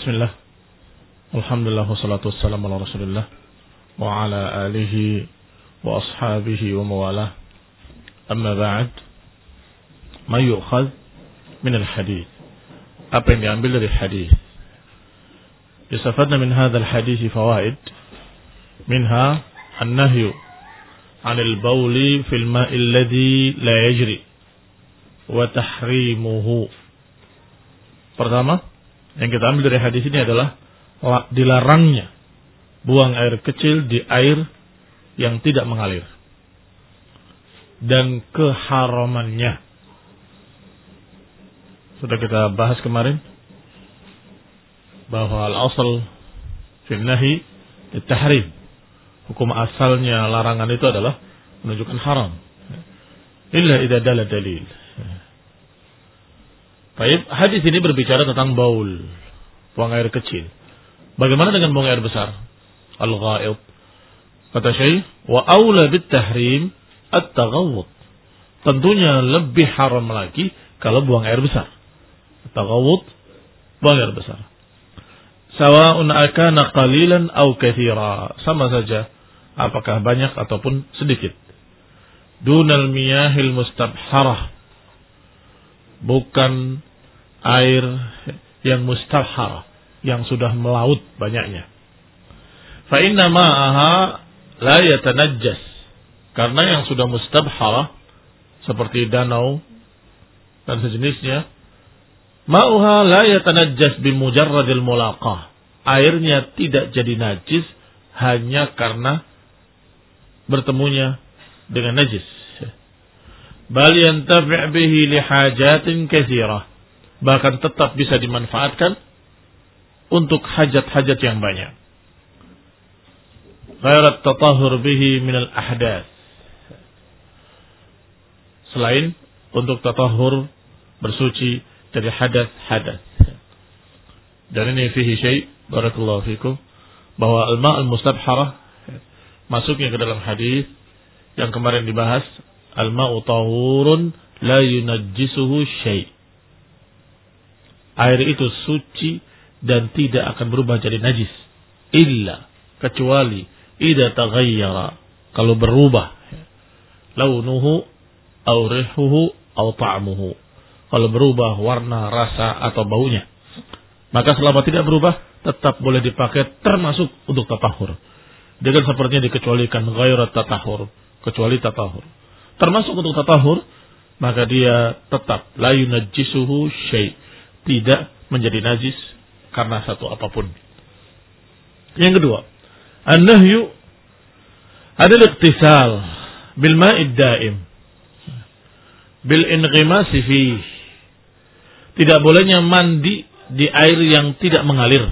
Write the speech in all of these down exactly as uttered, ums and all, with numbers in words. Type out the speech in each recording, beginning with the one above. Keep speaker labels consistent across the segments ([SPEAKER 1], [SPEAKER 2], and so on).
[SPEAKER 1] Bismillah. Alhamdulillah wassalatu wassalamu ala Rasulillah wa ala alihi wa ashabihi wa mawalah. Amma ba'd. Ma yu'khadh min al-hadith. Apa yang diambil dari hadis? Yastafadna min hadha al-hadith fawaid. Minha an-nahyu 'an al-bawli fil ma'i alladhi la yajri wa tahrimuhu. Pertama, yang kita ambil dari hadis ini adalah dilarangnya buang air kecil di air yang tidak mengalir dan keharamannya. Sudah kita bahas kemarin bahwa al-asal fil nahi at-tahrim. Hukum asalnya larangan itu adalah menunjukkan haram. Illa idza dalla dalil. Baik, hadis ini berbicara tentang baul, buang air kecil. Bagaimana dengan buang air besar? Al-ghaid. Kata Syekh, wa aula bit tahrim at-taghawwud. Tentunya lebih haram lagi kalau buang air besar. At-taghawwud, buang air besar. Sawa'un akana qalilan aw katsira. Sama saja apakah banyak ataupun sedikit. Dunal miyahil mustabharah. Bukan air yang mustabharah, yang sudah melaut banyaknya. Fa inna ma'aha la yatanajjas. Karena yang sudah mustabharah seperti danau dan sejenisnya, ma'uha la yatanajjas bimujarradil mulaqah. Airnya tidak jadi najis hanya karena bertemunya dengan najis. Bal yantafi' bihi li hajatin katsirah. Bahkan tetap bisa dimanfaatkan untuk hajat-hajat yang banyak. Ghairat tatahhur bihi min al-ahdath. Selain untuk tatahhur, bersuci dari hadas-hadas. Dan ini fihi syai' barakallahu fikum, bahwa al-ma' al-mustabharah masuknya ke dalam hadis yang kemarin dibahas, al-ma'u tahurun la yunajjisuhu syai'. Air itu suci dan tidak akan berubah jadi najis. Illa, kecuali idza taghayyara, kalau berubah. Launuhu aw rihuhu aw ta'muhu. Kalau berubah warna, rasa atau baunya. Maka selama tidak berubah, tetap boleh dipakai termasuk untuk tatahur. Dengan sepertinya dikecualikan ghairat tatahur, kecuali tatahur. Termasuk untuk tatahur, maka dia tetap la yunajjisuhu syai', tidak menjadi najis karena satu apapun. Yang kedua, an-nahyu adalah ikhtisal bil ma'id da'im bil inghimasi fi. Tidak bolehnya mandi di air yang tidak mengalir.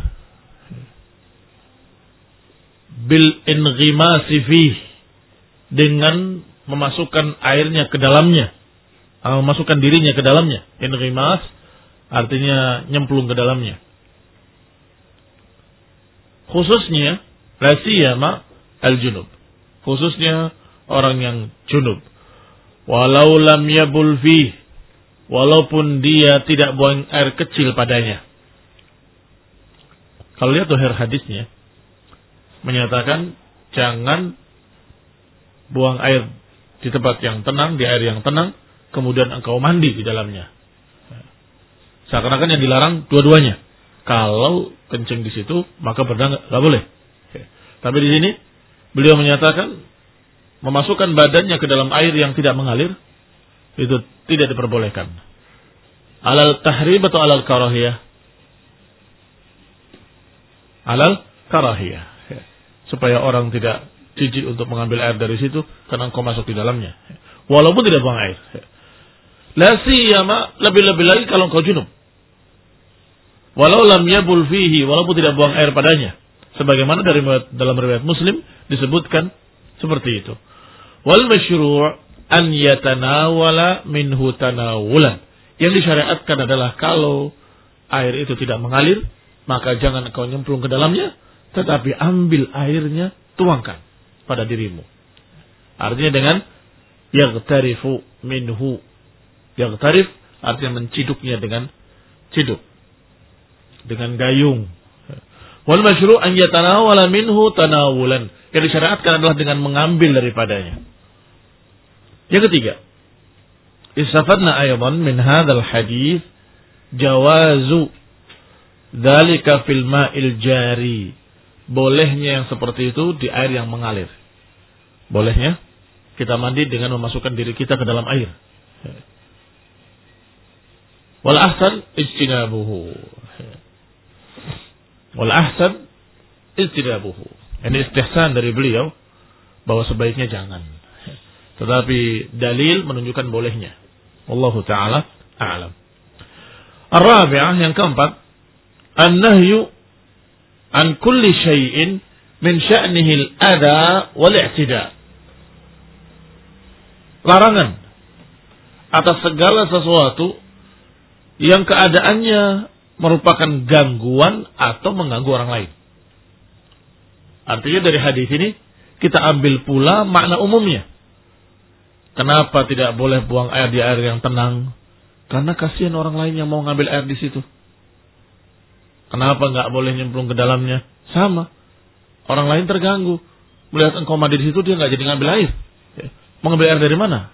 [SPEAKER 1] Bil inghimasi fi, dengan memasukkan airnya ke dalamnya, memasukkan dirinya ke dalamnya. Inghimas artinya nyemplung ke dalamnya. Khususnya la siyama al-junub. Khususnya orang yang junub. Walau lam yabul fi, walaupun dia tidak buang air kecil padanya. Kalau lihat dohir hadisnya menyatakan jangan buang air di tempat yang tenang, di air yang tenang, kemudian engkau mandi di dalamnya. Seakan-akan yang dilarang dua-duanya. Kalau kencing di situ, maka berenang nggak boleh. Tapi di sini beliau menyatakan memasukkan badannya ke dalam air yang tidak mengalir itu tidak diperbolehkan. Alal tahrim atau alal karahiyah? Alal karahiyah. Supaya orang tidak jijik untuk mengambil air dari situ karena engkau masuk di dalamnya. Walaupun tidak buang air. La siyama, lebih-lebih lagi kalau engkau junub. Walau lam yabul fihi, walaupun tidak buang air padanya. Sebagaimana dari dalam riwayat Muslim disebutkan seperti itu. Wal masyru' an yatanawala minhu tanawulan. Yang disyariatkan adalah kalau air itu tidak mengalir, maka jangan engkau nyemplung ke dalamnya, tetapi ambil airnya, tuangkan pada dirimu. Artinya dengan yaghtarifu minhu. Yaghtarif artinya menciduknya dengan ciduk, dengan gayung, Wal masyru' an yatanawala minhu tanawulan. Yang disyariatkan adalah dengan mengambil daripadanya. Yang ketiga, istafadna aydan min hadzal hadis jawazu dzalika fil ma'il jari. Bolehnya yang seperti itu di air yang mengalir. Bolehnya kita mandi dengan memasukkan diri kita ke dalam air. Wal ahsan ijtinabuhu. Wal ahsan ijtinabuhu. Ini istihsan dari beliau bahwa sebaiknya jangan. Tetapi dalil menunjukkan bolehnya. Wallahu taala a'lam. Ar-rabi'ah, yang keempat, an-nahyu an kulli syai'in min sya'nihi al-adha wal i'tida. Larangan atas segala sesuatu yang keadaannya merupakan gangguan atau mengganggu orang lain. Artinya dari hadis ini kita ambil pula makna umumnya. Kenapa tidak boleh buang air di air yang tenang? Karena kasihan orang lain yang mau ngambil air di situ. Kenapa nggak boleh nyemplung ke dalamnya? Sama. Orang lain terganggu. Melihat engkau mandi di situ, dia nggak jadi ngambil air. Mau ngambil air dari mana?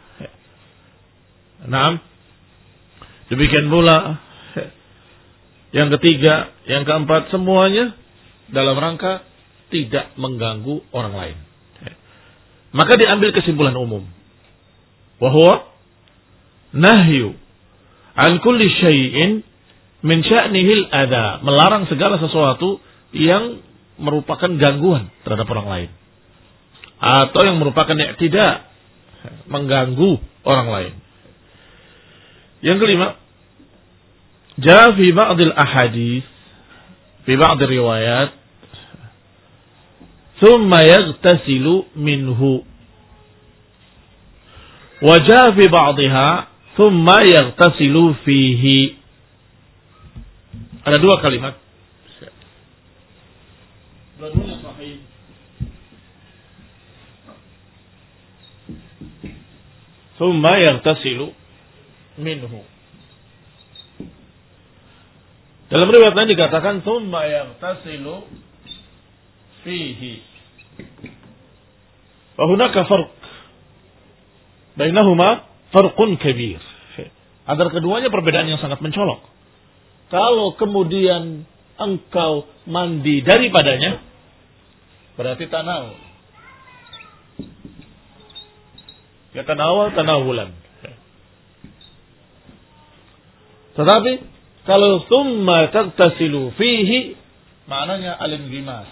[SPEAKER 1] Nah, demikian pula yang ketiga, yang keempat, semuanya dalam rangka tidak mengganggu orang lain. Maka diambil kesimpulan umum. Wahwa nahyu an kulli syai'in min sya'nihil adha. Melarang segala sesuatu yang merupakan gangguan terhadap orang lain. Atau yang merupakan i'tida, mengganggu orang lain. Yang kelima, jaa fi ba'dil ahadits, fi ba'dil riwayat, thumma yaghtasilu minhu. Wa jaa fi ba'dihha, thumma yaghtasilu fihi. Ada dua kalimat. Dua-duanya sahih. Thumma yaghtasilu minhu. Dalam riwayat lain dikatakan thumma yaghtasilu fihi. Wa hunaka farq bainahuma, farqun kabir. Antara keduanya perbedaan yang sangat mencolok. Kalau kemudian engkau mandi daripadanya, berarti tanawul. Ya tanawul tanawulan. Tetapi kalau summa tagtasilu fihi, maknanya al-inghimas.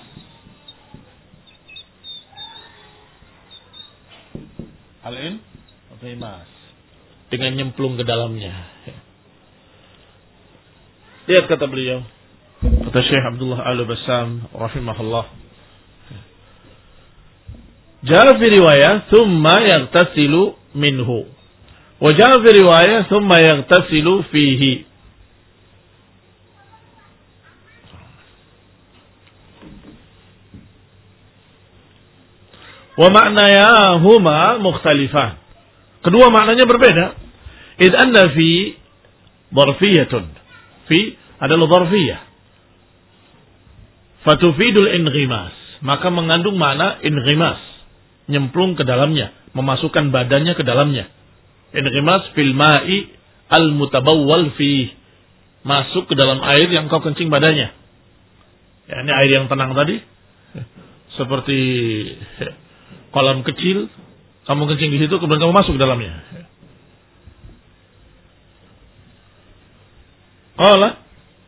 [SPEAKER 1] Al-inghimas. Dengan nyemplung ke dalamnya. Lihat kata beliau, kata Syekh Abdullah Al-Bassam rahimahullah. Jaa fi riwayah thumma yaghtasilu minhu. Wa jaa fi riwayah thumma yaghtasilu fihi. Wa ma'nayahuma mukhtalifan. Kedua maknanya berbeda. Id anna fi dharfiyatun. Fi adalah dharfiyah. Fatufidul inghimas. Maka mengandung makna inghimas. Nyemplung ke dalamnya. Memasukkan badannya ke dalamnya. Inghimas fil ma'i al-mutabawwal fi. Masuk ke dalam air yang kau kencing badannya. Ya, ini air yang tenang tadi. Seperti kolam kecil. Kamu kencing di situ, kemudian kamu masuk ke dalamnya. Qala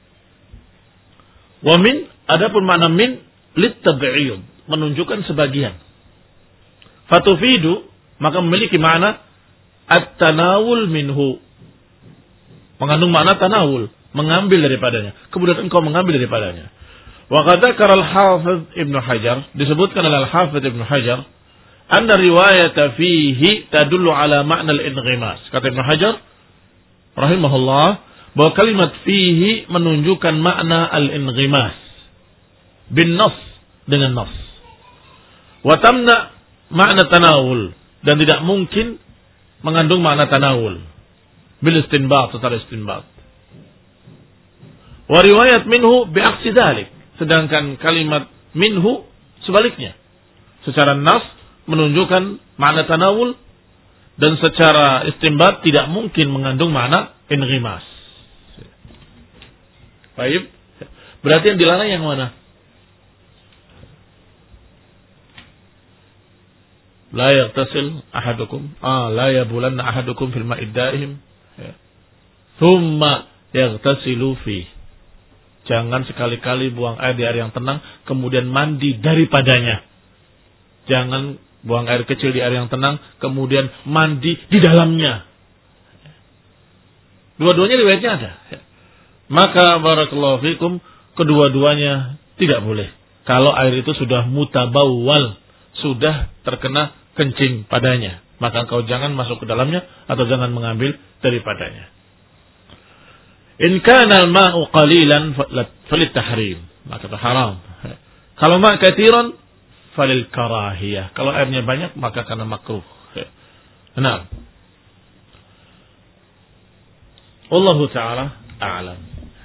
[SPEAKER 1] wa min, adapun makna min litab'id, menunjukkan sebagian. Fatufidu, maka memiliki makna at-tanawul minhu, mengandung makna tanawul, mengambil daripadanya. Kemudian engkau mengambil daripadanya. Wa qad dzakara al-Hafidz Ibnu Hajar, disebutkan oleh al-Hafidz Ibnu Hajar, anna riwayata fihi tadullu ala makna al-inghimas. Kata Ibnu Hajar rahimahullah, bahwa kalimat fihi menunjukkan makna al-inghimas bin nas, dengan nas. Wa tamna makna tanawul, dan tidak mungkin mengandung makna tanawul bil istinbat, secara istinbat. Wa riwayat minhu bi aksi dzalik, Sedangkan kalimat minhu sebaliknya. Secara nas menunjukkan makna tanawul, dan secara istinbat tidak mungkin mengandung makna inghimas. Baik. Berarti yang dilarang yang mana? La yaghtasil ahadukum, ah la yabulanna ahadukum fil ma'i daim. Thumma yaghtasilu fi. Jangan sekali-kali buang air di air yang tenang kemudian mandi daripadanya. Jangan buang air kecil di air yang tenang kemudian mandi di dalamnya. Dua-duanya riwayatnya ada. Maka barakallahu fikum, kedua-duanya tidak boleh. Kalau air itu sudah mutabawwal, sudah terkena kencing padanya, maka kau jangan masuk ke dalamnya atau jangan mengambil daripadanya. In kana al-ma'u qalilan falit tahrim, maka itu haram. Kalau ma' katsiran falil karahiyah. Kalau airnya banyak maka karena makruh. Nah, Wallahu ta'ala a'lam.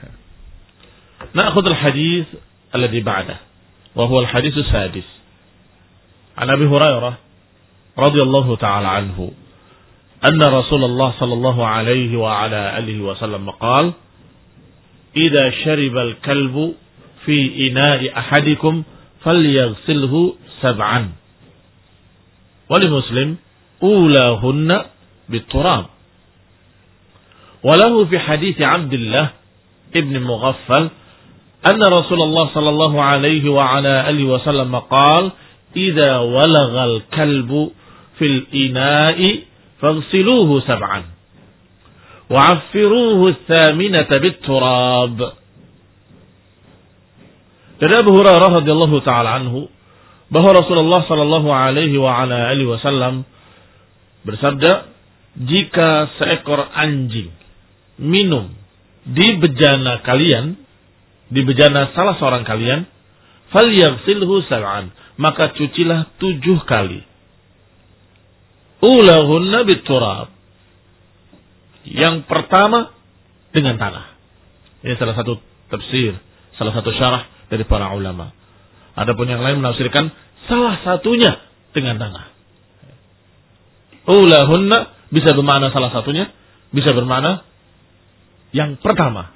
[SPEAKER 1] نأخذ الحديث الذي بعده وهو الحديث السادس عن أبي هريرة رضي الله تعالى عنه أن رسول الله صلى الله عليه وعلى آله وسلم قال إذا شرب الكلب في إناء أحدكم فليغسله سبعا ولمسلم أولاهن بالتراب وله في حديث عبد الله ابن مغفل أن رسول الله صلى الله عليه وعلى آله وسلم قال إذا ولغ الكلب في الإناء فاغسلوه سبعا وعفروه الثامنة بالتراب. Dari Abu Hurairah radhiyallahu taala anhu bahwa Rasulullah sallallahu alaihi wa ala alihi wasallam bersabda, jika seekor anjing minum di bejana kalian, di bejana salah seorang kalian, falyaghsilhu sab'an, maka cucilah tujuh kali. Ulahunna biturab. Yang pertama dengan tanah. Ini salah satu tafsir, salah satu syarah dari para ulama. Adapun yang lain menafsirkan salah satunya dengan tanah. Ulahunna bisa bermakna salah satunya, bisa bermakna yang pertama.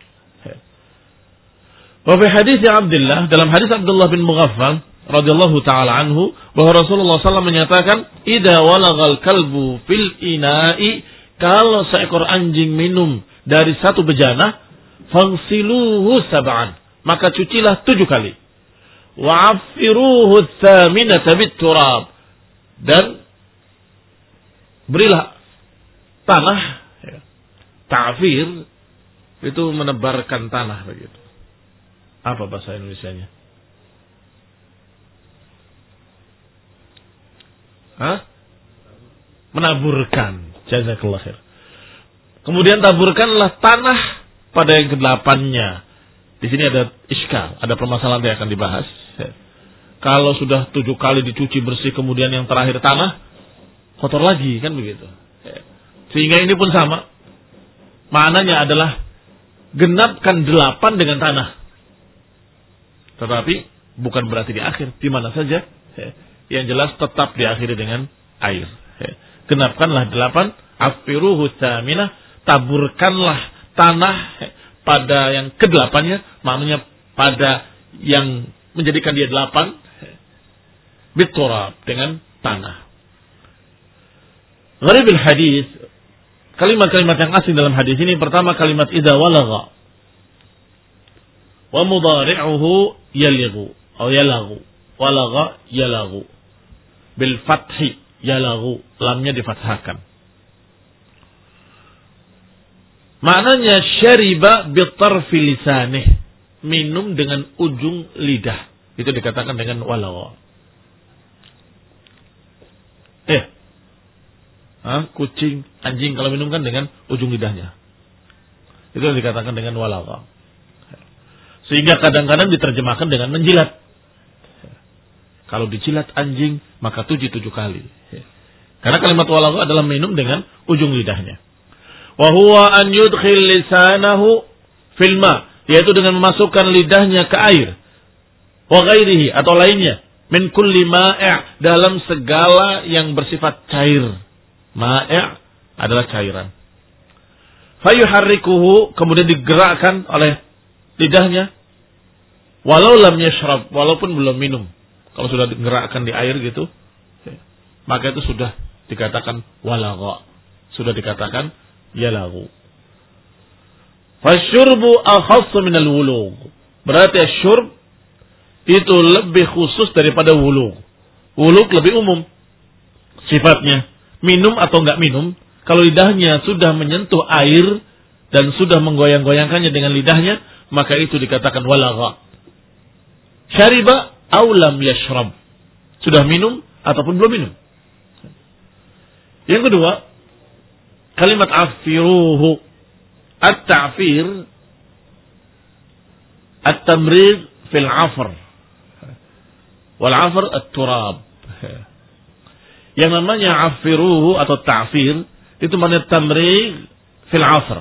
[SPEAKER 1] Wa fi hadis Abdullah, dalam hadis Abdullah bin Mughaffal radhiyallahu taala anhu, bahwa Rasulullah sallallahu alaihi wasallam menyatakan, "Idza walagal kalbu fil ina'i," kalau seekor anjing minum dari satu bejana, "fagsiluhu sab'an," maka cucilah tujuh kali. "Wa 'affiruhu tsaminata bit-turab," dan berilah tanah, ya. Ta'fir itu menebarkan tanah begitu. Apa bahasa Indonesianya? Hah? Menaburkan. Jazakallah khair. Kemudian taburkanlah tanah pada yang kedelapannya. Di sini ada iskal, ada permasalahan yang akan dibahas. Kalau sudah tujuh kali dicuci bersih, kemudian yang terakhir tanah, kotor lagi, kan begitu. Sehingga ini pun sama. Maknanya adalah genapkan delapan dengan tanah. Tetapi bukan berarti di akhir, di mana saja. Yang jelas tetap diakhiri dengan air. Genapkanlah delapan, afiruhu tsaminah, taburkanlah tanah pada yang kedelapannya, maknanya pada yang menjadikan dia delapan, biturab, dengan tanah. Gharibil hadis, kalimat-kalimat yang asing dalam hadis ini, pertama kalimat idza walagha wa mudhari'uhu yalighu atau yalaghu, walagha yalaghu bil fathi, yalaghu, lamnya difathahkan. Maknanya syariba bi tarfi lisanih, minum dengan ujung lidah, itu dikatakan dengan walagha. Eh Hah? Kucing, anjing kalau minum kan dengan ujung lidahnya, itu yang dikatakan dengan walagha. Sehingga kadang-kadang diterjemahkan dengan menjilat. Kalau dijilat anjing, maka tujuh tujuh kali. Karena kalimat walagha adalah minum dengan ujung lidahnya. Wa huwa an yudkhil lisanahu fil ma, yaitu dengan memasukkan lidahnya ke air. wa ghairihi atau lainnya, min kulli ma', dalam segala yang bersifat cair. Ma' adalah cairan. Fayuharrikuhu, kemudian digerakkan oleh lidahnya, walau lam yashrab, walaupun belum minum. Kalau sudah digerakkan di air gitu, maka itu sudah dikatakan walagha, sudah dikatakan yalaghu. Fasyurbu akhassu minal wulugh. Berarti asyurb itu lebih khusus daripada wulugh. Wulugh lebih umum sifatnya. Minum atau enggak minum, kalau lidahnya sudah menyentuh air dan sudah menggoyang-goyangkannya dengan lidahnya, maka itu dikatakan walagha. Syariba aw lam yashrab. Sudah minum ataupun belum minum. Yang kedua, kalimat afiruhu. At-ta'fir at-tamrid fil 'afr. Wal 'afr at-turab. Yang namanya afiruhu atau ta'fir itu maknanya tamrid fil 'afr.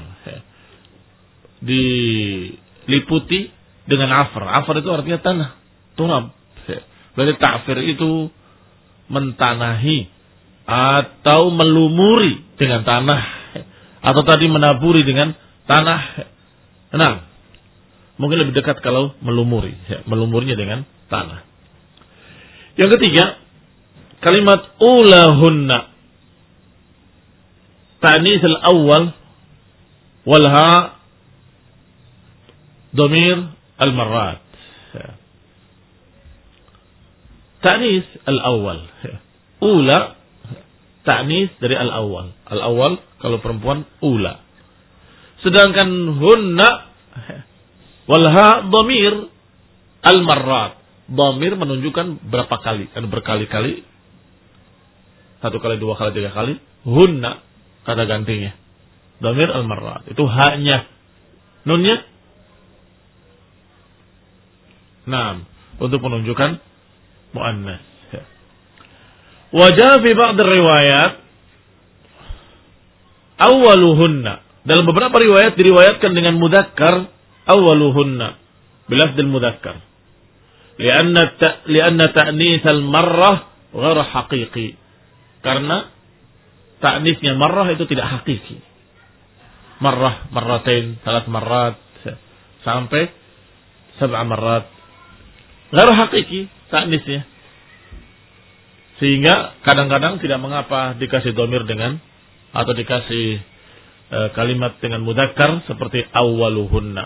[SPEAKER 1] Diliputi dengan afr. Afr itu artinya tanah, turab. Berarti ta'fir itu mentanahi atau melumuri dengan tanah, atau tadi menaburi dengan tanah. Nah, mungkin lebih dekat kalau melumuri, melumurinya dengan tanah. Yang ketiga, kalimat ulahunna. Ta'nis al-awwal walha dhamir al-marrat. Ta'nis al-awwal. Ula ta'nis dari al-awwal. Al-awwal kalau perempuan ula. Sedangkan hunna walha dhamir al-marrat. Dhamir menunjukkan berapa kali, kan berkali-kali. Satu kali, dua kali, tiga kali. Hunna kata gantinya. Dhamir al-marrat. Itu haknya. Nunnya nah, untuk menunjukkan muannas. Wajah fi ba'd riwayat awwaluhunna. Dalam beberapa riwayat diriwayatkan dengan mudzakkar awwaluhunna bilafdil mudzakkar. Lianna ta, lianna ta'nis al-marrah ghair haqiqi. Karena ta'nisnya marrah itu tidak hakiki. Marrah, marratain, salat marrat sampai sab'a marrat. Ghair hakiki ta'nisnya. Sehingga kadang-kadang tidak mengapa dikasih dhamir dengan atau dikasih e, kalimat dengan mudzakkar seperti awwaluhunna.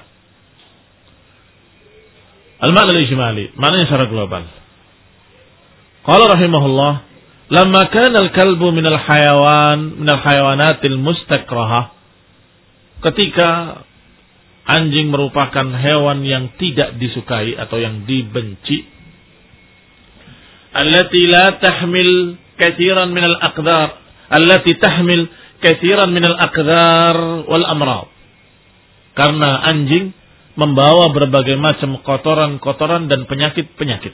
[SPEAKER 1] Al-ma'na al-ijmali, maknanya secara global. Qala rahimahullah, lamma kana al-kalbu min al-hayawan min al-hayawanatil mustakrahah. Ketika anjing merupakan hewan yang tidak disukai atau yang dibenci, allati la tahmil katsiran min al-aqdar, allati tahmil katsiran min al-aqdar wal amrad. Karena anjing membawa berbagai macam kotoran-kotoran dan penyakit-penyakit.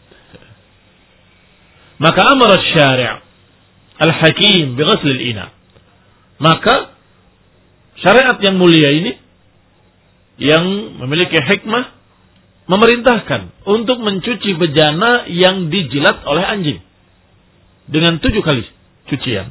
[SPEAKER 1] Maka amara syari' al-hakim bi ghusl al-ina. Maka syariat yang mulia ini yang memiliki hikmah memerintahkan untuk mencuci bejana yang dijilat oleh anjing dengan tujuh kali cucian.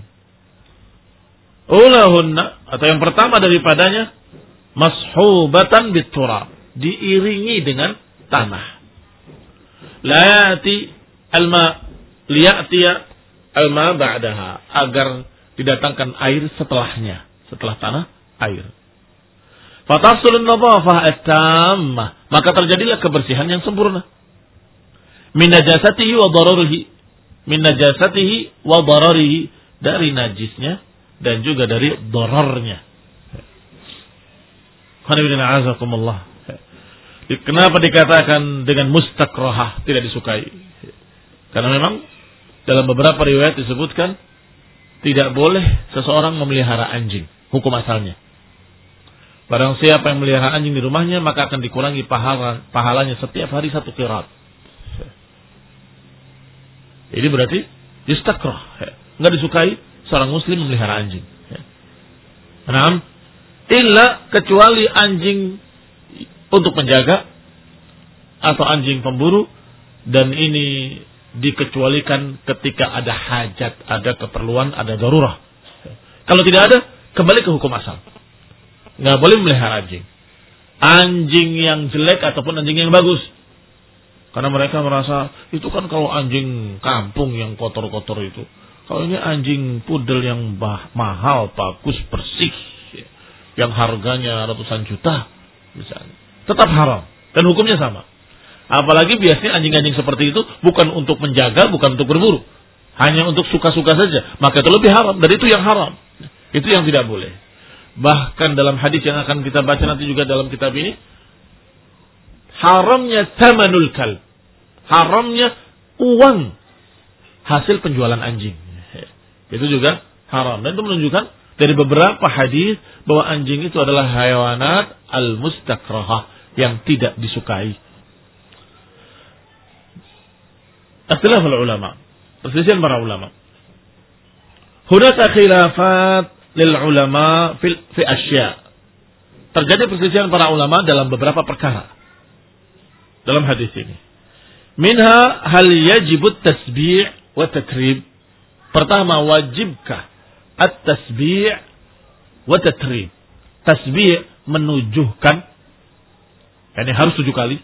[SPEAKER 1] Ulahunna, atau yang pertama daripadanya, mashubatan biturab, diiringi dengan tanah. La yati alma liya'tiya alma ba'daha, agar didatangkan air setelahnya, setelah tanah air. Fatasulun nadhafah at-tammah, maka terjadilah kebersihan yang sempurna. Min najasatihi wa dararihi, min najasatihi wa dararihi, dari najisnya dan juga dari dararnya. Kenapa dikatakan dengan mustakrahah, tidak disukai? Karena memang dalam beberapa riwayat disebutkan tidak boleh seseorang memelihara anjing, hukum asalnya. Barang siapa yang melihara anjing di rumahnya, maka akan dikurangi pahala, pahalanya setiap hari satu qirat. Ini berarti istakrah, enggak disukai seorang muslim memelihara anjing. Naam, illa kecuali anjing untuk menjaga atau anjing pemburu Dan ini dikecualikan ketika ada hajat, ada keperluan, ada darurah. Kalau tidak ada, kembali ke hukum asal. Nggak boleh melihara anjing. Anjing yang jelek ataupun anjing yang bagus. Karena mereka merasa, itu kan kalau anjing kampung yang kotor-kotor itu. Kalau ini anjing pudel yang bah, mahal, bagus, bersih. Yang harganya ratusan juta. Misalnya. Tetap haram. Dan hukumnya sama. Apalagi biasanya anjing-anjing seperti itu bukan untuk menjaga, bukan untuk berburu. Hanya untuk suka-suka saja. Maka itu lebih haram. Dan itu yang haram. Itu yang tidak boleh. Bahkan dalam hadis yang akan kita baca nanti juga dalam kitab ini. Haramnya thamanul kalb. Haramnya uang hasil penjualan anjing. Itu juga haram. Dan itu menunjukkan dari beberapa hadis bahwa anjing itu adalah hayawanat al-mustakrahah yang tidak disukai. Ikhtilaful ulama. Perselisihan para ulama. Hunaka khilafat lil ulama fi fi asya. Terjadi perselisihan para ulama dalam beberapa perkara. Dalam hadis ini. Minha hal yajibut tasbih wa tatrib. Pertama, wajibkah at-tasbih wa tatrib. Tasbih menujuhkan, ini harus tujuh kali.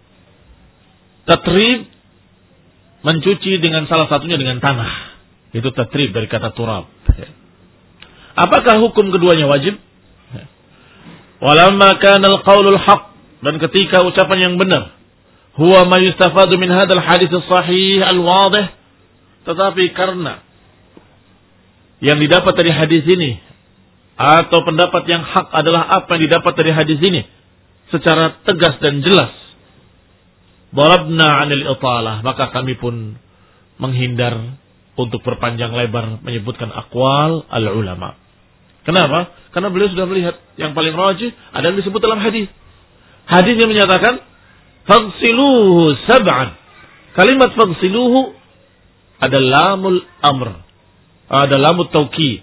[SPEAKER 1] Tatrib mencuci dengan salah satunya dengan tanah. Itu tatrib dari kata turab. Apakah hukum keduanya wajib? Walamma kana al-qaulul haq, dan ketika ucapan yang benar, huwa ma yustafadu min hadzal hadits as-sahih al-wadih, tetapi karena yang didapat dari hadis ini atau pendapat yang hak adalah apa yang didapat dari hadis ini secara tegas dan jelas, darabna 'anil italah, maka kami pun menghindar untuk berpanjang lebar menyebutkan aqwal al-ulama. Kenapa? Karena beliau sudah melihat yang paling rajih ada yang disebut dalam hadis. Hadis yang menyatakan faghsiluhu sab'an. Kalimat faghsiluhu ada lamul amr, ada lamut taukid,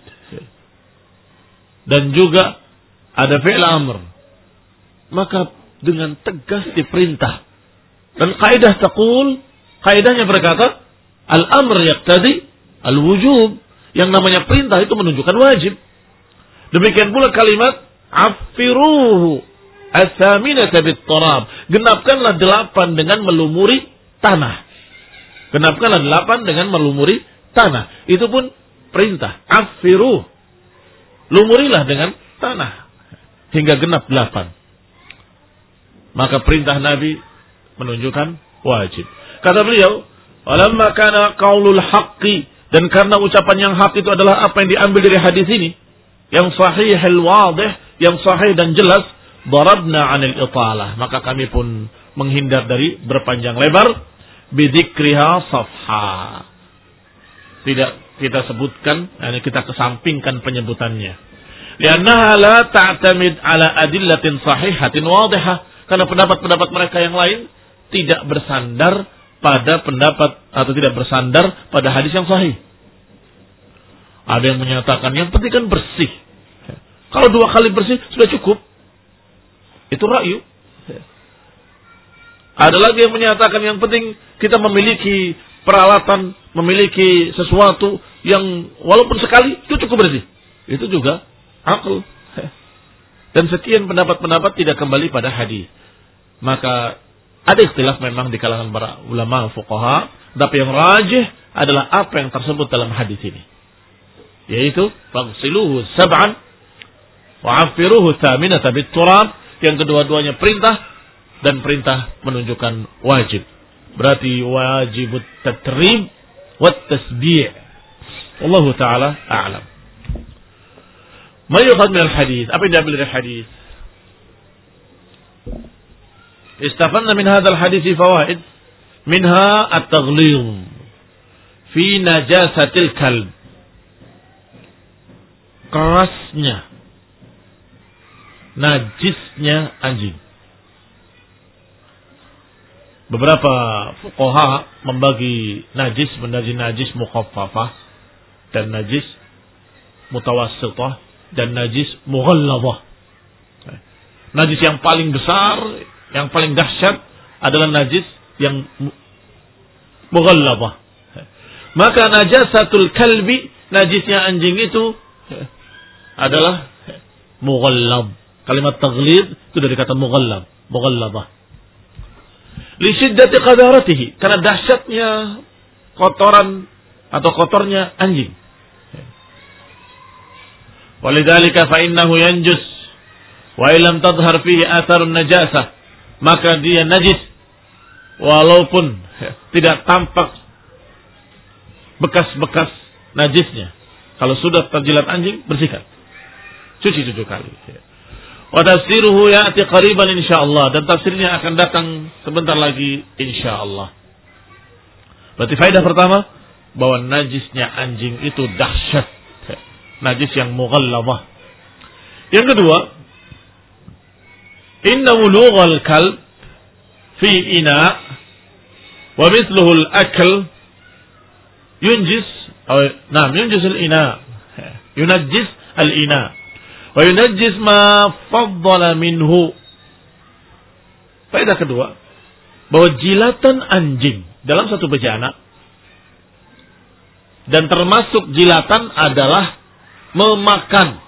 [SPEAKER 1] dan juga ada fi'l amr. Maka dengan tegas diperintah. Dan kaidah taqul, kaidahnya berkata al-amr yaqtadi al-wujub. Yang namanya perintah itu menunjukkan wajib. Demikian pula kalimat affiruhu as-saminata bit-turab. Genapkanlah delapan dengan melumuri tanah. Genapkanlah delapan dengan melumuri tanah. Itu pun perintah. Affiruh. Lumurilah dengan tanah. Hingga genap delapan. Maka perintah Nabi menunjukkan wajib. Kata beliau, walamma kana qaulul haqqi, dan karena ucapan yang hak itu adalah apa yang diambil dari hadis ini, yang sahih al-wadih, yang sahih dan jelas, darabna 'anil italah, maka kami pun menghindar dari berpanjang lebar, bidzikriha safha. Tidak kita sebutkan, yani kita kesampingkan penyebutannya. Liannaha la ta'tamid 'ala adillatin sahihatin wadihah, karena pendapat-pendapat mereka yang lain tidak bersandar pada pendapat atau tidak bersandar pada hadis yang sahih. Ada yang menyatakan yang penting kan bersih. Kalau dua kali bersih sudah cukup. Itu ra'yu. Ada lagi yang menyatakan yang penting kita memiliki peralatan, memiliki sesuatu yang walaupun sekali itu cukup bersih. Itu juga akal. Dan sekian pendapat-pendapat tidak kembali pada hadis. Maka ada ikhtilaf memang di kalangan para ulama fuqaha, tapi yang rajih adalah apa yang tersebut dalam hadis ini. Yaitu faghsiluhu sab'an wa 'affiruhu thaminata bit-turab, yang kedua-duanya perintah, dan perintah menunjukkan wajib. Berarti wajibut tatrib wat tasbih. Wallahu taala a'lam. Ma yukhad min al-hadis? Apa yang diambil dari hadis? Istafadna min hadzal hadis fawaid. Minha at-taghlidh fi najasatil kalb. Kerasnya, najisnya anjing. Beberapa fuqaha membagi najis menjadi najis mukhaffafah dan najis mutawassithah dan najis mughallazah. Najis yang paling besar, yang paling dahsyat adalah najis yang mughallabah. Maka najasatul kalbi, najisnya anjing itu adalah mughallab. Kalimat taghlid itu dari kata mughallab, mughallabah. Li shiddati qadaratihi, karena dahsyatnya kotoran atau kotornya anjing. Walidzalika fa innahu yanjus wa illam tadhhar fihi atharun najasah, maka dia najis walaupun tidak tampak bekas-bekas najisnya. Kalau sudah terjilat anjing, bersihkan. Cuci tujuh kali. Wa tafsiruhu ya'ti qariban insyaallah, dan tafsirnya akan datang sebentar lagi insyaallah. Berarti faedah pertama bahwa najisnya anjing itu dahsyat. Najis yang mughallabah. Yang kedua, inna wulughal kalb fi ina wa mithluhu al-akl yunjis atau nah yunjis al-ina, yunajjis al-ina wa yunajjis ma faddala minhu. Faedah kedua, bahwa jilatan anjing dalam satu bejana, dan termasuk jilatan adalah memakan.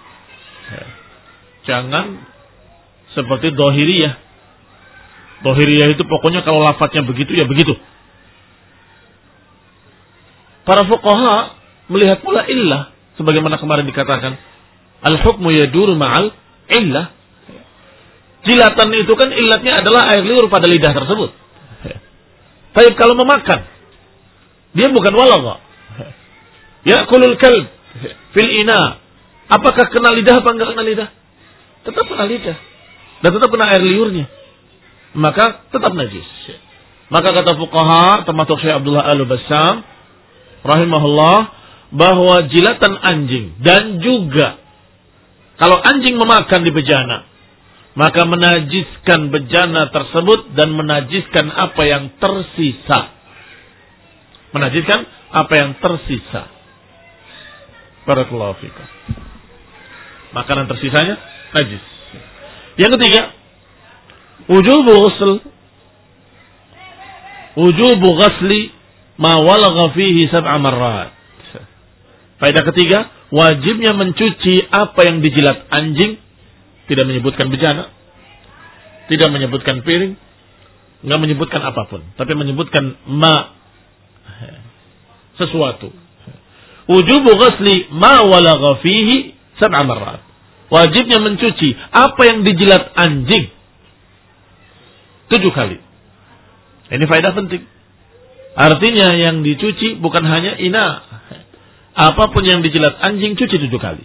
[SPEAKER 1] Jangan seperti dohiriyah. Dohiriyah itu pokoknya kalau lafadznya begitu ya begitu. Para fuqaha melihat pula illah, sebagaimana kemarin dikatakan, al-hukmu yaduru ma'al illah. Jilatan itu kan illatnya adalah air liur pada lidah tersebut. Tapi kalau memakan, dia bukan walagha. Ya'kulul kalb fil ina. Apakah kena lidah apa enggak kena lidah? Tetap kena lidah. Dan tetap kena air liurnya. Maka tetap najis. Maka kata fuqaha, termasuk Syekh Abdullah Al-Bassam rahimahullah, bahwa jilatan anjing dan juga kalau anjing memakan di bejana, maka menajiskan bejana tersebut dan menajiskan apa yang tersisa. Menajiskan apa yang tersisa. Barakallahu fikum. Makanan tersisanya najis. Yang ketiga, wujubu ghusl, wujubu ghasli ma walagha fihi sab'a marrat. Faedah ketiga, wajibnya mencuci apa yang dijilat anjing. Tidak menyebutkan bejana, tidak menyebutkan piring, enggak menyebutkan apapun, tapi menyebutkan ma, sesuatu. Wujubu ghasli ma walagha fihi sab'a marrat. Wajibnya mencuci apa yang dijilat anjing tujuh kali. Ini faedah penting. Artinya yang dicuci bukan hanya ina. Apapun yang dijilat anjing cuci tujuh kali.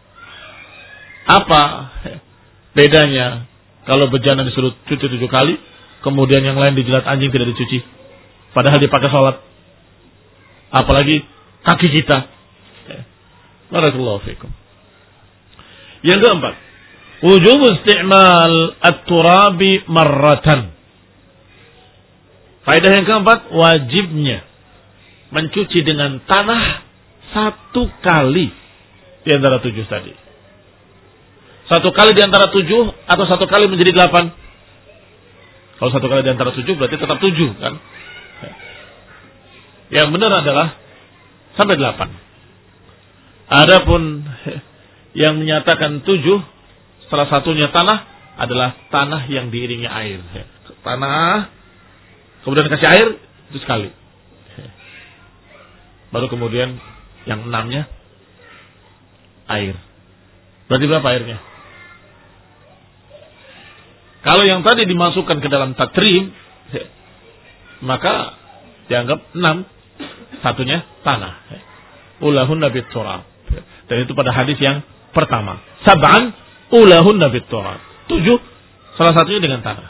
[SPEAKER 1] Apa bedanya kalau bejana disuruh cuci tujuh kali, kemudian yang lain dijilat anjing tidak dicuci? Padahal dipakai sholat. Apalagi kaki kita. Barakallahu fikum. Yang keempat, wujub isti'mal at-turabi marratan. Faedah yang keempat, wajibnya mencuci dengan tanah satu kali di antara tujuh tadi. Satu kali di antara tujuh atau satu kali menjadi delapan? Kalau satu kali di antara tujuh berarti tetap tujuh kan? Yang benar adalah sampai delapan. Adapun yang menyatakan tujuh, salah satunya tanah, adalah tanah yang diiringi air. Tanah, kemudian kasih air, itu sekali. Baru kemudian yang enamnya air. Berarti berapa airnya? Kalau yang tadi dimasukkan ke dalam tatrim, maka dianggap enam, satunya tanah. Ulahunna bit turab. Dan itu pada hadis yang pertama. Sab'an ulahunna bit turab. Tujuh, salah satunya dengan tanah.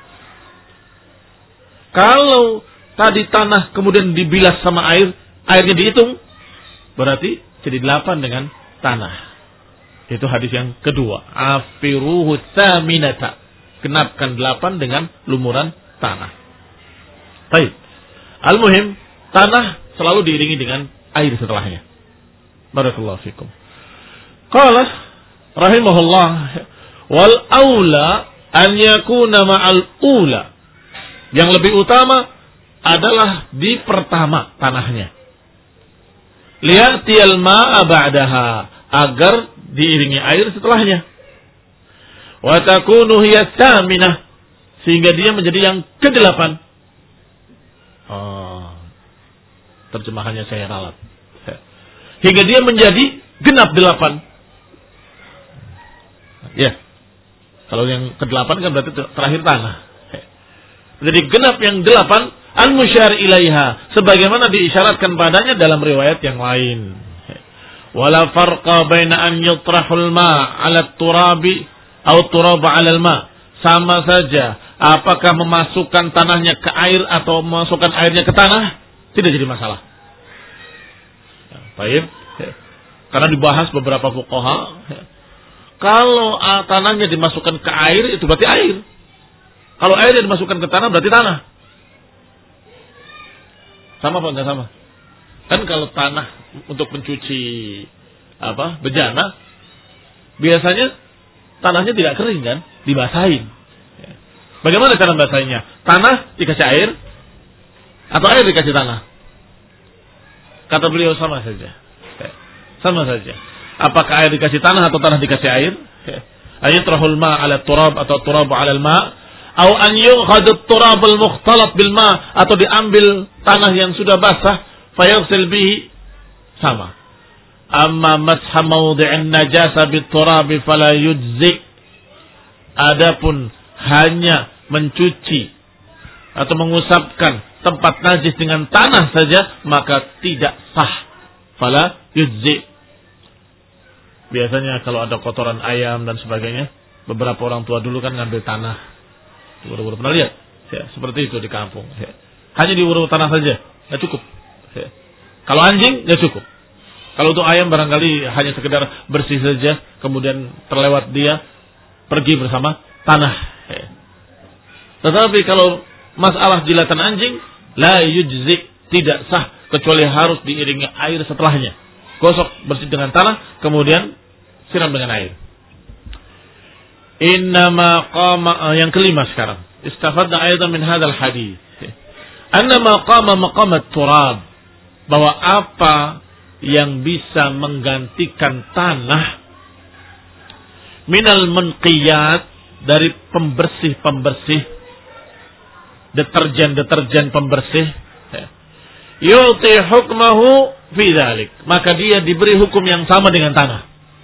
[SPEAKER 1] Kalau tadi tanah kemudian dibilas sama air, airnya dihitung, berarti jadi delapan dengan tanah. Itu hadis yang kedua. Afiruhu thaminata. Genapkan delapan dengan lumuran tanah. Baik. Al-muhim, tanah selalu diiringi dengan air setelahnya. Barakallahu fikum. Qala rahimahullah, wal aula an yakuna ma'al ula. Yang lebih utama adalah di pertama tanahnya. Liya'tiyal ma'a ba'daha, agar diiringi air setelahnya. Wa takunu hiya tsaminah, sehingga dia menjadi yang kedelapan. Oh, terjemahannya saya ralat. Hingga dia menjadi genap delapan. Ya. Kalau yang kedelapan kan berarti terakhir tanah. Jadi genap yang delapan, al-musyar ilaiha, sebagaimana diisyaratkan padanya dalam riwayat yang lain. Wala farqa baina an yutrahul ma' 'ala turabi atau turab 'ala al-ma'. Sama saja, apakah memasukkan tanahnya ke air atau memasukkan airnya ke tanah, tidak jadi masalah. Ya, baik. Karena dibahas beberapa fuqaha, kalau tanahnya dimasukkan ke air, itu berarti air. Kalau airnya dimasukkan ke tanah, berarti tanah. Sama apa enggak sama? Kan kalau tanah untuk mencuci apa bejana, biasanya tanahnya tidak kering kan, dibasahin. Bagaimana cara basahinnya? Tanah dikasih air, atau air dikasih tanah? Kata beliau sama saja. Sama saja. Apakah air dikasih tanah atau tanah dikasih air? Ayatrahul ma' 'ala turab atau turab 'ala al-ma', atau an yukhad at-turab al-mukhtalat bil ma', atau diambil tanah yang sudah basah fayaghsil bihi, sama. Amma masha mawdi'an najasa bit-turab fala yujzi. Adapun hanya mencuci atau mengusapkan tempat najis dengan tanah saja, maka tidak sah. Fala yujzi. Biasanya kalau ada kotoran ayam dan sebagainya, beberapa orang tua dulu kan ngambil tanah. Baru-baru pernah lihat? Ya, seperti itu di kampung. Ya. Hanya diurut tanah saja, nggak cukup. Ya. Kalau anjing nggak cukup. Kalau untuk ayam barangkali hanya sekedar bersih saja, kemudian terlewat dia pergi bersama tanah. Ya. Tetapi kalau masalah jilatan anjing, la yujzi, tidak sah kecuali harus diiringi air setelahnya. Gosok bersih dengan tanah, kemudian siram dengan air. Innama qama, yang kelima sekarang. Istafadna ayatan min hadzal hadis. Annama qama maqam at-turab, bahwa apa yang bisa menggantikan tanah minal munqiyat, dari pembersih-pembersih, deterjen-deterjen pembersih, yu'ti hukmahu fi dzalik, maka dia diberi hukum yang sama dengan tanah.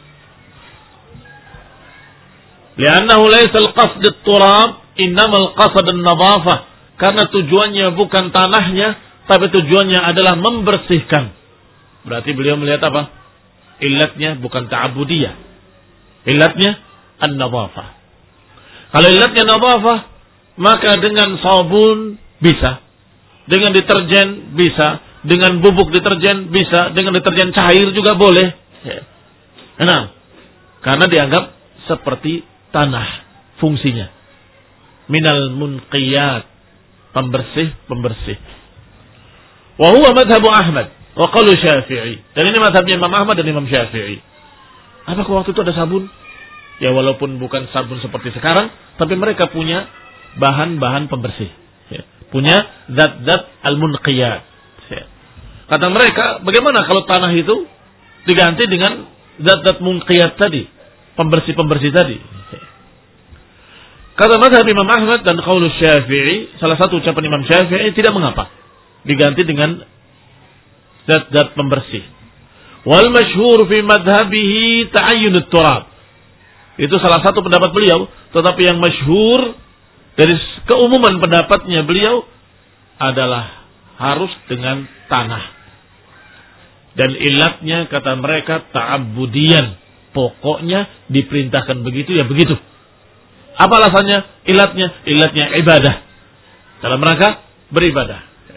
[SPEAKER 1] Li'annahu laysa al-qasd at-turab, innama al-qasd an-nadhafah, karena tujuannya bukan tanahnya, tapi tujuannya adalah membersihkan. Berarti beliau melihat apa? Illatnya bukan ta'abudiyah. Illatnya an-nadhafah. Kalau illatnya nadhafah, maka dengan sabun bisa, dengan deterjen bisa, dengan bubuk deterjen bisa, dengan deterjen cair juga boleh. Nah, karena dianggap seperti tanah fungsinya. Minal munqiyat, pembersih-pembersih. Wa huwa madhabu Ahmad wa qalu Syafi'i. Dan ini madhabnya Imam Ahmad dan Imam Syafi'i. Apakah waktu itu ada sabun? Ya walaupun bukan sabun seperti sekarang, tapi mereka punya bahan-bahan pembersih. Ya. Punya zat-zat al-munqiyat. Ya. Kata mereka, bagaimana kalau tanah itu diganti dengan zat-zat munqiyat tadi, pembersih-pembersih tadi. Ya. Kata mazhab Imam Ahmad dan qaul Syafi'i, salah satu ucapan Imam Syafi'i, tidak mengapa diganti dengan zat-zat pembersih. Wal masyhur fi madhhabihi ta'ayyun at-turab. Itu salah satu pendapat beliau, tetapi yang masyhur dari keumuman pendapatnya beliau adalah harus dengan tanah. Dan ilatnya kata mereka ta'abbudiyan, pokoknya diperintahkan begitu ya begitu. Apa alasannya? Ilatnya, ilatnya ibadah. Dalam rangka beribadah.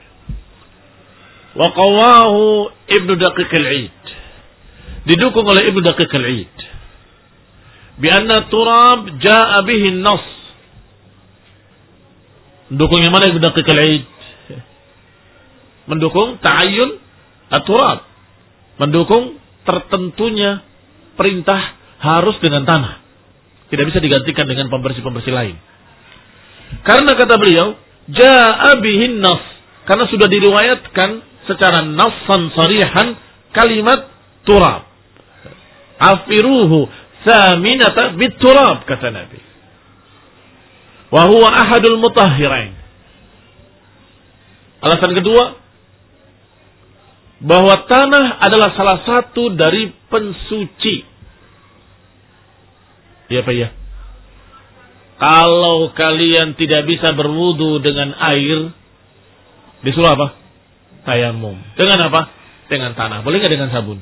[SPEAKER 1] Wa qawahu Ibnu Daqiq al-Id. Didukung oleh Ibnu Daqiq al-Id. Bi anna turab jaa bihi an-nass. Mendukung yang mana Ibnu Daqiq al-Id? Mendukung ta'ayyun at-turab. Mendukung tertentunya perintah harus dengan tanah. Tidak bisa digantikan dengan pembersih-pembersih lain. Karena kata beliau, jaa bihin nas, Karena sudah diriwayatkan secara nassan sarihan kalimat turab. Afiruhu thaminata bit-turab, kata Nabi. Wa huwa ahadul mutahhirain. Alasan kedua, bahwa tanah adalah salah satu dari pensuci. Ya Pak ya. Kalau kalian tidak bisa berwudu dengan air, disuruh apa? Tayamum. Dengan apa? Dengan tanah. Boleh nggak dengan sabun?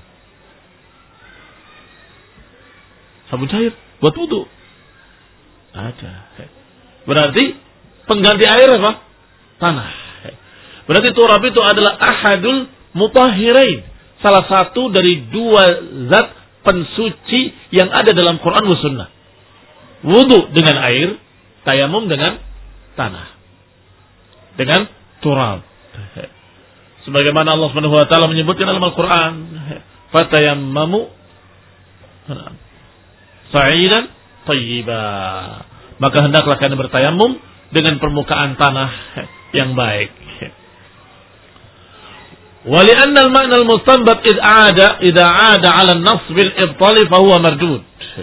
[SPEAKER 1] Sabun cair buat wudu. Ada. Berarti pengganti air apa? Tanah. Berarti turab itu adalah ahadul mutahhirain, salah satu dari dua zat pensuci yang ada dalam Quran dan Sunnah. Wudu dengan air, tayamum dengan tanah, dengan turab. Sebagaimana Allah Subhanahu wa taala menyebutkan dalam Al-Qur'an, fatayammamu sa'idan thayyiba. Maka hendaklah kalian bertayamum dengan permukaan tanah yang baik. ولأن المعنى المستنبط إذا عاد إذا عاد على النص بالإبطال فهو مردود.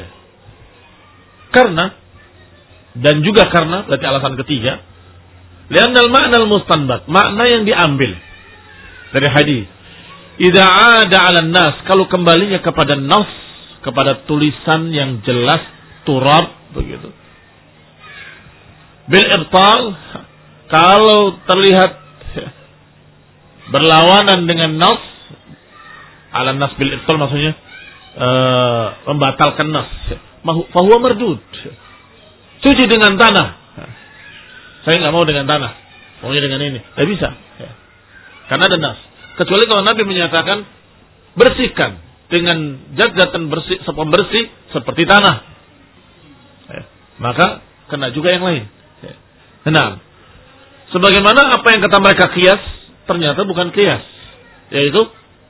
[SPEAKER 1] Karena dan juga karena berarti alasan ketiga, لأن المعنى المستنبط, makna yang diambil dari hadis, إذا عاد على النص, kalau kembalinya kepada nas, kepada tulisan yang jelas turab begitu. Bil ibtal, kalau terlihat berlawanan dengan nas, ala nas bil ibtal maksudnya e, membatalkan nas, fahuwa mardud. Cuci dengan tanah. Saya nggak mau dengan tanah, maunya dengan ini. Tidak bisa, karena ada nas. Kecuali kalau Nabi menyatakan bersihkan dengan zat-zatan bersih, pembersih seperti tanah, maka kena juga yang lain. Nah, sebagaimana apa yang kata mereka qiyas, ternyata bukan qiyas, yaitu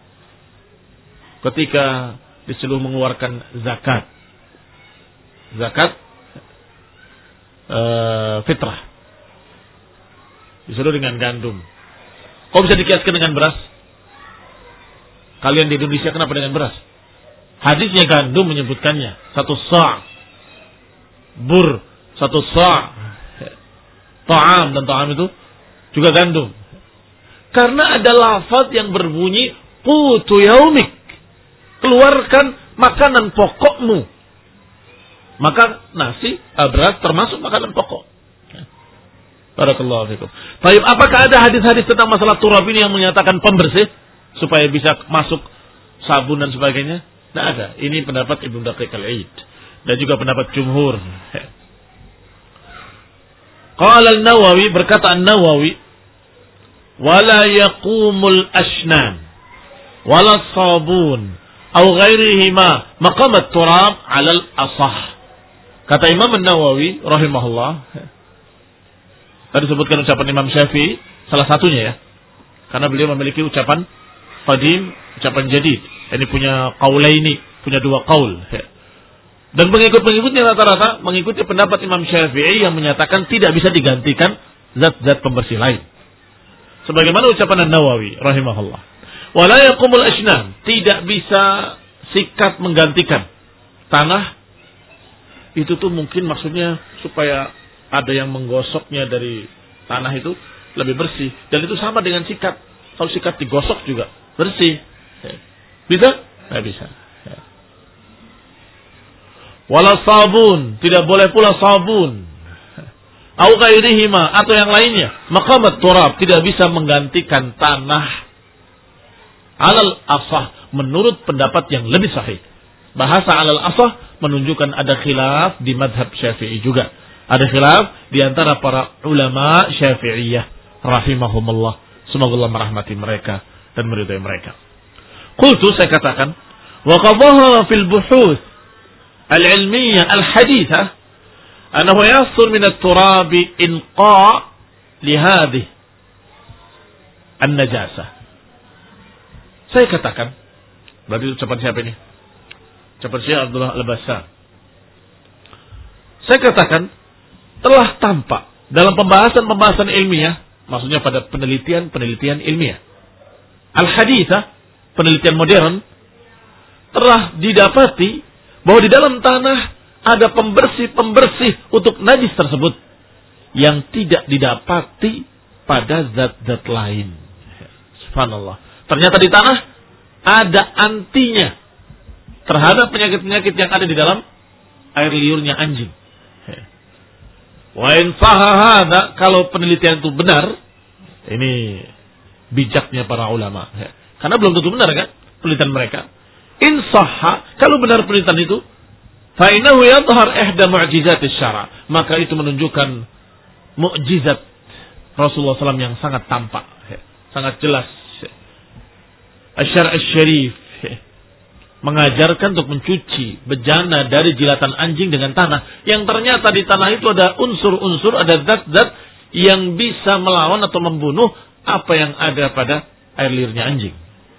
[SPEAKER 1] ketika disuruh mengeluarkan zakat, zakat e, fitrah, disuruh dengan gandum. Kok bisa dikiaskan dengan beras? Kalian di Indonesia kenapa dengan beras? Hadisnya gandum menyebutkannya satu sa' bur, satu sa' ta'am, dan ta'am itu juga gandum. Karena ada lafaz yang berbunyi qutu yaumik, keluarkan makanan pokokmu. Maka nasi, beras termasuk makanan pokok. Barakallahu fikum. Baik, apakah ada hadis-hadis tentang masalah turab ini yang menyatakan pembersih supaya bisa masuk sabun dan sebagainya? Tidak ada. Ini pendapat Ibnu Daqiq al-Aid dan juga pendapat jumhur. Qala an-Nawawi, berkata an-Nawawi, wala yaqumul ashnan wala sabun aw ghairihima maqam at-turab 'ala al-asah. Kata Imam An-Nawawi rahimahullah, tadi disebutkan ucapan Imam Syafi'i salah satunya ya, karena beliau memiliki ucapan qadim, ucapan jadid. Ini punya qaulaini, punya dua qaul. Dan pengikut-pengikutnya rata-rata mengikuti pendapat Imam Syafi'i yang menyatakan tidak bisa digantikan zat-zat pembersih lain. Sebagaimana ucapan An-Nawawi rahimahullah, wala yaqumul ashnan, tidak bisa sikat menggantikan tanah. Itu tuh mungkin maksudnya supaya ada yang menggosoknya dari tanah itu lebih bersih, dan itu sama dengan sikat. Kalau sikat digosok juga bersih. Bisa? Tidak bisa. Wala sabun, tidak boleh pula sabun. Au ghairihima, atau yang lainnya. Maqamat turab, tidak bisa menggantikan tanah. Alal asah, menurut pendapat yang lebih sahih. Bahasa alal asah menunjukkan ada khilaf di madhab Syafi'i juga. Ada khilaf di antara para ulama Syafi'iyah rahimahumullah. Semoga Allah merahmati mereka dan meridai mereka. Qultu, saya katakan, wa qadhaha fil buhuth al-ilmiyah al-hadithah annahu yasur min at-turab inqa' li hadhihi an-najasah. Saya katakan, berarti ucapan siapa ini? Ucapan Syekh Abdullah Al-Bassam. Saya katakan, telah tampak dalam pembahasan-pembahasan ilmiah Maksudnya pada penelitian-penelitian ilmiah. Al-hadithah, penelitian modern, telah didapati bahwa di dalam tanah ada pembersih-pembersih untuk najis tersebut yang tidak didapati pada zat-zat lain. Subhanallah. Ternyata di tanah ada antinya terhadap penyakit-penyakit yang ada di dalam air liurnya anjing. Wa in sahha, kalau penelitian itu benar, ini bijaknya para ulama. Karena belum tentu benar kan penelitian mereka. In sahha, kalau benar penelitian itu, fa innahu yadhhar ihda mu'jizati syara', maka itu menunjukkan mukjizat Rasulullah shallallahu alaihi wasallam yang sangat tampak, sangat jelas. Asy-syar' asy-syarif mengajarkan untuk mencuci bejana dari jilatan anjing dengan tanah, yang ternyata di tanah itu ada unsur-unsur, ada zat-zat yang bisa melawan atau membunuh apa yang ada pada air liurnya anjing.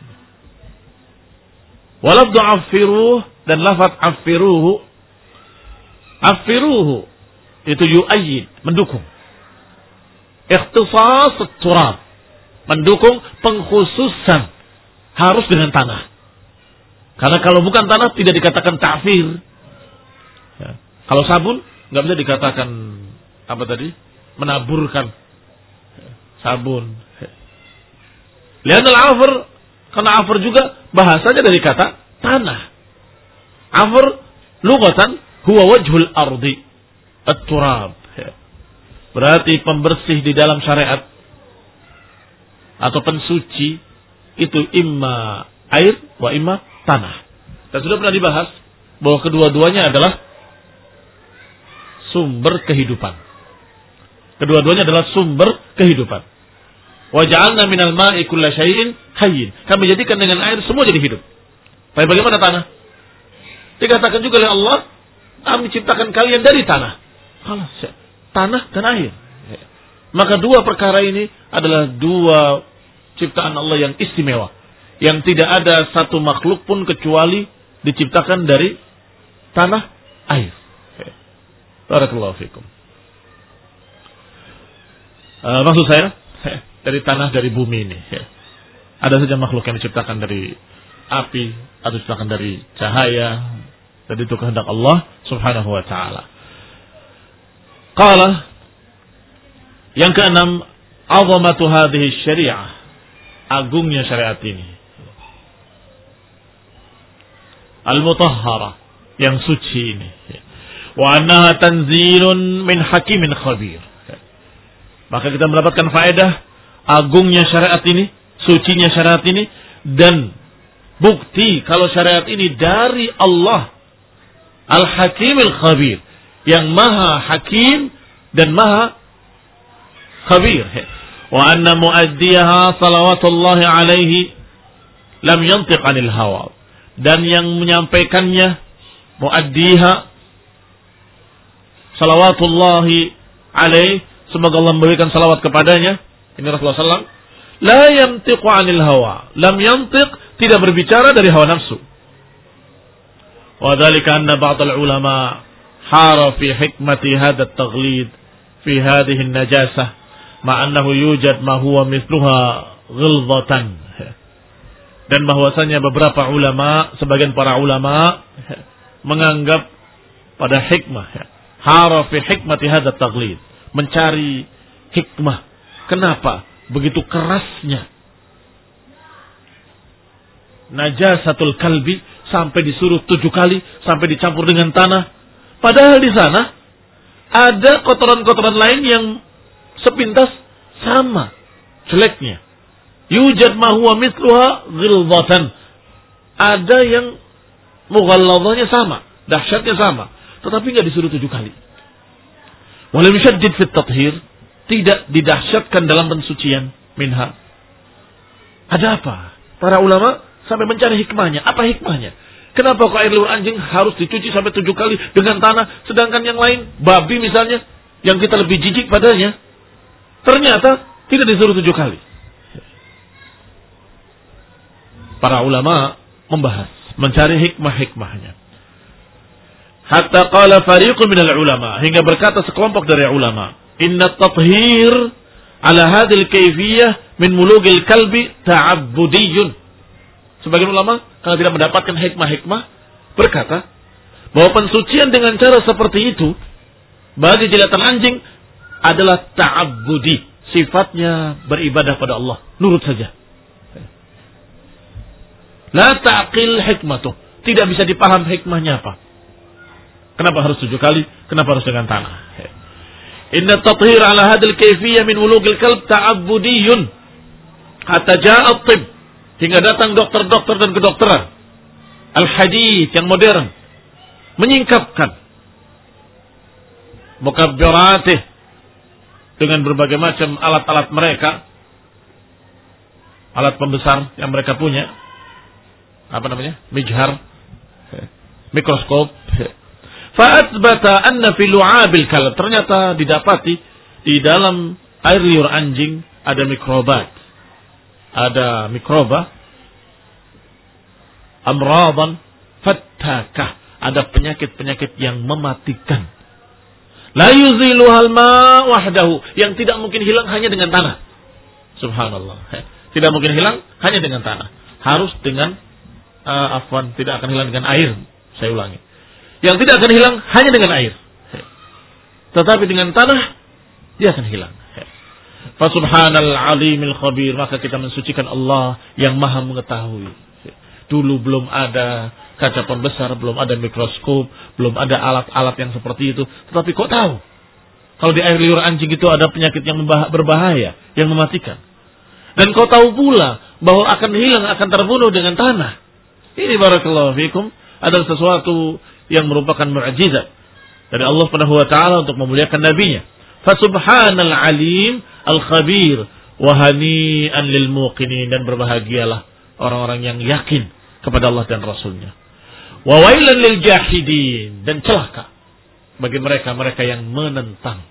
[SPEAKER 1] Walabdu affiruh, dan lafaz affiruhu, affiruhu itu yu'ayyid, mendukung. Ikhtisas turab, mendukung pengkhususan harus dengan tanah. Karena kalau bukan tanah tidak dikatakan ta'fir. Ya. Kalau sabun nggak bisa dikatakan apa tadi? Menaburkan ya. Sabun. Ya. Lihat al-afr, karena afr juga bahasanya dari kata tanah. Afr lughatan huwa wajhul ardi at-turab. Ya. Berarti pembersih di dalam syariat atau pensuci itu imma air wa imma tanah. Dan sudah pernah dibahas bahwa kedua-duanya adalah sumber kehidupan. Kedua-duanya adalah sumber kehidupan. Wa ja'alna minal ma'i kulla syai'in hayyin. Kami jadikan dengan air semua jadi hidup. Tapi bagaimana tanah? Dikatakan juga oleh Allah, kami ciptakan kalian dari tanah. Halas, ya. Tanah dan air. Maka dua perkara ini adalah dua ciptaan Allah yang istimewa, yang tidak ada satu makhluk pun kecuali diciptakan dari tanah air. Barakallahu fikum. Uh, maksud saya dari tanah, dari bumi ini. Ada saja makhluk yang diciptakan dari api atau diciptakan dari cahaya. Jadi itu kehendak Allah Subhanahu wa taala. Qala, yang keenam, azamatu hadhihi syariah, agungnya syariat ini. Al-mutahhara, yang suci ini. Wa annaha tanzilun min hakimin khabir. Maka kita mendapatkan faedah agungnya syariat ini, sucinya syariat ini, dan bukti kalau syariat ini dari Allah Al-Hakimil Khabir, yang maha hakim dan maha khabir. Wa anna muaddiyaha salawatullahi alaihi lam yantiq anil hawa. Dan yang menyampaikannya, muaddiha salawatullahi alaihi, semoga Allah memberikan salawat kepadanya, ini Rasulullah sallallahu alaihi wasallam, la yantiqu anil hawa, lam yantiq, tidak berbicara dari hawa nafsu. Wa dzalika anna ba'd al-ulama hara fi hikmati hadha at-taghlid fi hadhihi an-najasah ma annahu yujad ma huwa mithluha ghilzatan. Dan bahwasanya beberapa ulama, sebagian para ulama menganggap pada hikmah, hara fi hikmati hadha at-taghlid, mencari hikmah. Kenapa begitu kerasnya najasatul kalbi sampai disuruh tujuh kali, sampai dicampur dengan tanah. Padahal di sana ada kotoran-kotoran lain yang sepintas sama jeleknya. Yujad ma huwa mithluha ghilzatan. Ada yang mughalladhanya sama, dahsyatnya sama, tetapi enggak disuruh tujuh kali. Walam yushaddid fit tathhir, tidak didahsyatkan dalam pensucian minha. Ada apa? Para ulama sampai mencari hikmahnya. Apa hikmahnya? Kenapa kok air liur anjing harus dicuci sampai tujuh kali dengan tanah, sedangkan yang lain, babi misalnya, yang kita lebih jijik padanya, ternyata tidak disuruh tujuh kali. Para ulama membahas, mencari hikmah-hikmahnya. Hatta qala fariqun minal ulama, hingga berkata sekelompok dari ulama, inna tathhir ala hadhil kayfiyah min mulugil kalbi ta'abbudiyun. Sebagian ulama kalau tidak mendapatkan hikmah-hikmah berkata bahwa pensucian dengan cara seperti itu bagi jilatan anjing adalah ta'abbudi, sifatnya beribadah pada Allah, nurut saja. La ta'qil hikmatuh, tidak bisa dipaham hikmahnya apa. Kenapa harus tujuh kali? Kenapa harus dengan tanah? Inna tathhir ala hadhil kayfiyah min wulugil kalb ta'abbudiyun. Hatta ja'a at-tibb, hingga datang dokter-dokter dan kedokteran al-hadits yang modern menyingkapkan mukabbiratih dengan berbagai macam alat-alat mereka, alat pembesar yang mereka punya, apa namanya, mijhar, mikroskop. Fa'athbata anna fi lu'abil kalb, ternyata didapati di dalam air liur anjing ada mikrobat, ada mikroba, amradan fattakah, ada penyakit-penyakit yang mematikan. La yuziluhal ma wahdahu, yang tidak mungkin hilang hanya dengan tanah. Subhanallah. Tidak mungkin hilang hanya dengan tanah. Harus dengan uh, afwan, tidak akan hilang dengan air. Saya ulangi. Yang tidak akan hilang hanya dengan air. Tetapi dengan tanah dia akan hilang. Fa subhanal alimil khabir, maka kita mensucikan Allah yang Maha mengetahui. Dulu belum ada kaca pembesar, belum ada mikroskop, belum ada alat-alat yang seperti itu. Tetapi kok tahu kalau di air liur anjing itu ada penyakit yang berbahaya, yang mematikan. Dan kau tahu pula bahwa akan hilang, akan terbunuh dengan tanah. Ini barakallahu fikum adalah sesuatu yang merupakan mukjizat dari Allah Subhanahu wa taala untuk memuliakan nabinya. Fa subhanal alim al khabir wa hani'an lil muqinin, dan berbahagialah orang-orang yang yakin kepada Allah dan Rasulnya. Wa wailan lil jahidin, dan celaka bagi mereka-mereka yang menentang.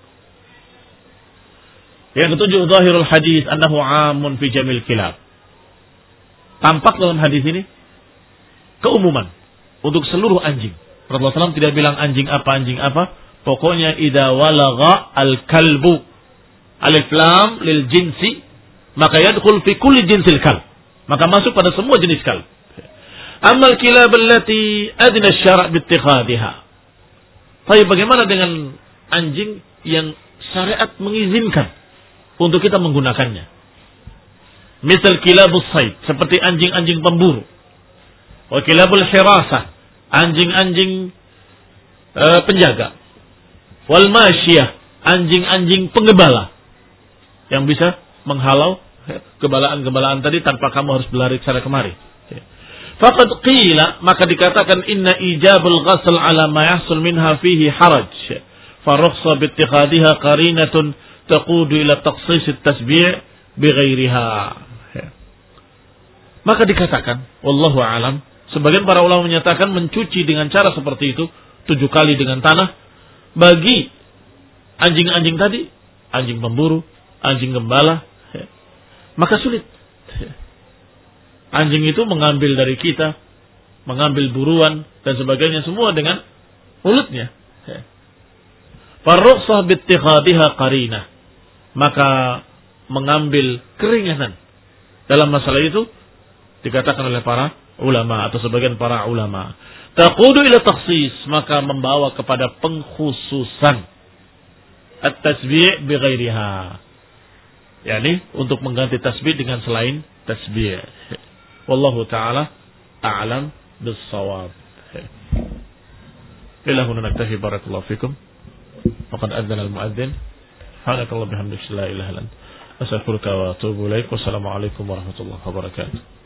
[SPEAKER 1] Yang ketujuh, zahirul hadis annahu amun fi jamil kilab. Tampak dalam hadis ini keumuman untuk seluruh anjing. Rasulullah shallallahu alaihi wasallam tidak bilang anjing apa, anjing apa. Pokoknya idza walagha al-kalbu alif lam lil jinsi, maka yadkhul fi kulli jinsil kalb, maka masuk pada semua jenis kalb. Amal kilab allati adna syara' bi ittikhadha. Tapi bagaimana dengan anjing yang syariat mengizinkan untuk kita menggunakannya? Misal kilabus sayd, seperti anjing-anjing pemburu. Wa kilabul hirasah, anjing-anjing uh, penjaga. Wal masyiyah, anjing-anjing penggembala yang bisa menghalau gembalaan-gembalaan tadi tanpa kamu harus berlari sana kemari. Faqad qila, maka dikatakan inna ijabul ghasl ala ma yahsul minha fihi haraj. Fa rukhsa bi ittikhadhiha qarinatun taqudu ila takhsis at-tasbi' bi ghairiha. Maka dikatakan, wallahu alam, sebagian para ulama menyatakan mencuci dengan cara seperti itu tujuh kali dengan tanah bagi anjing-anjing tadi, anjing pemburu, anjing gembala, maka sulit. Anjing itu mengambil dari kita, mengambil buruan dan sebagainya semua dengan mulutnya. Farrukhsah bittikhadhiha qarinah, maka mengambil keringanan dalam masalah itu dikatakan oleh para ulama atau sebagian para ulama, taqudu ila takhsis, maka membawa kepada pengkhususan at-tasbih bi ghairiha, yakni untuk mengganti tasbih dengan selain tasbih. Wallahu taala a'lam bis-shawab. Ila huna naktafi, barakallahu fikum. Faqad adzana al-mu'adzin. Subhanakallah bihamdika la ilaha illa anta astaghfiruka wa atubu ilaik. Wassalamu alaikum warahmatullahi wabarakatuh.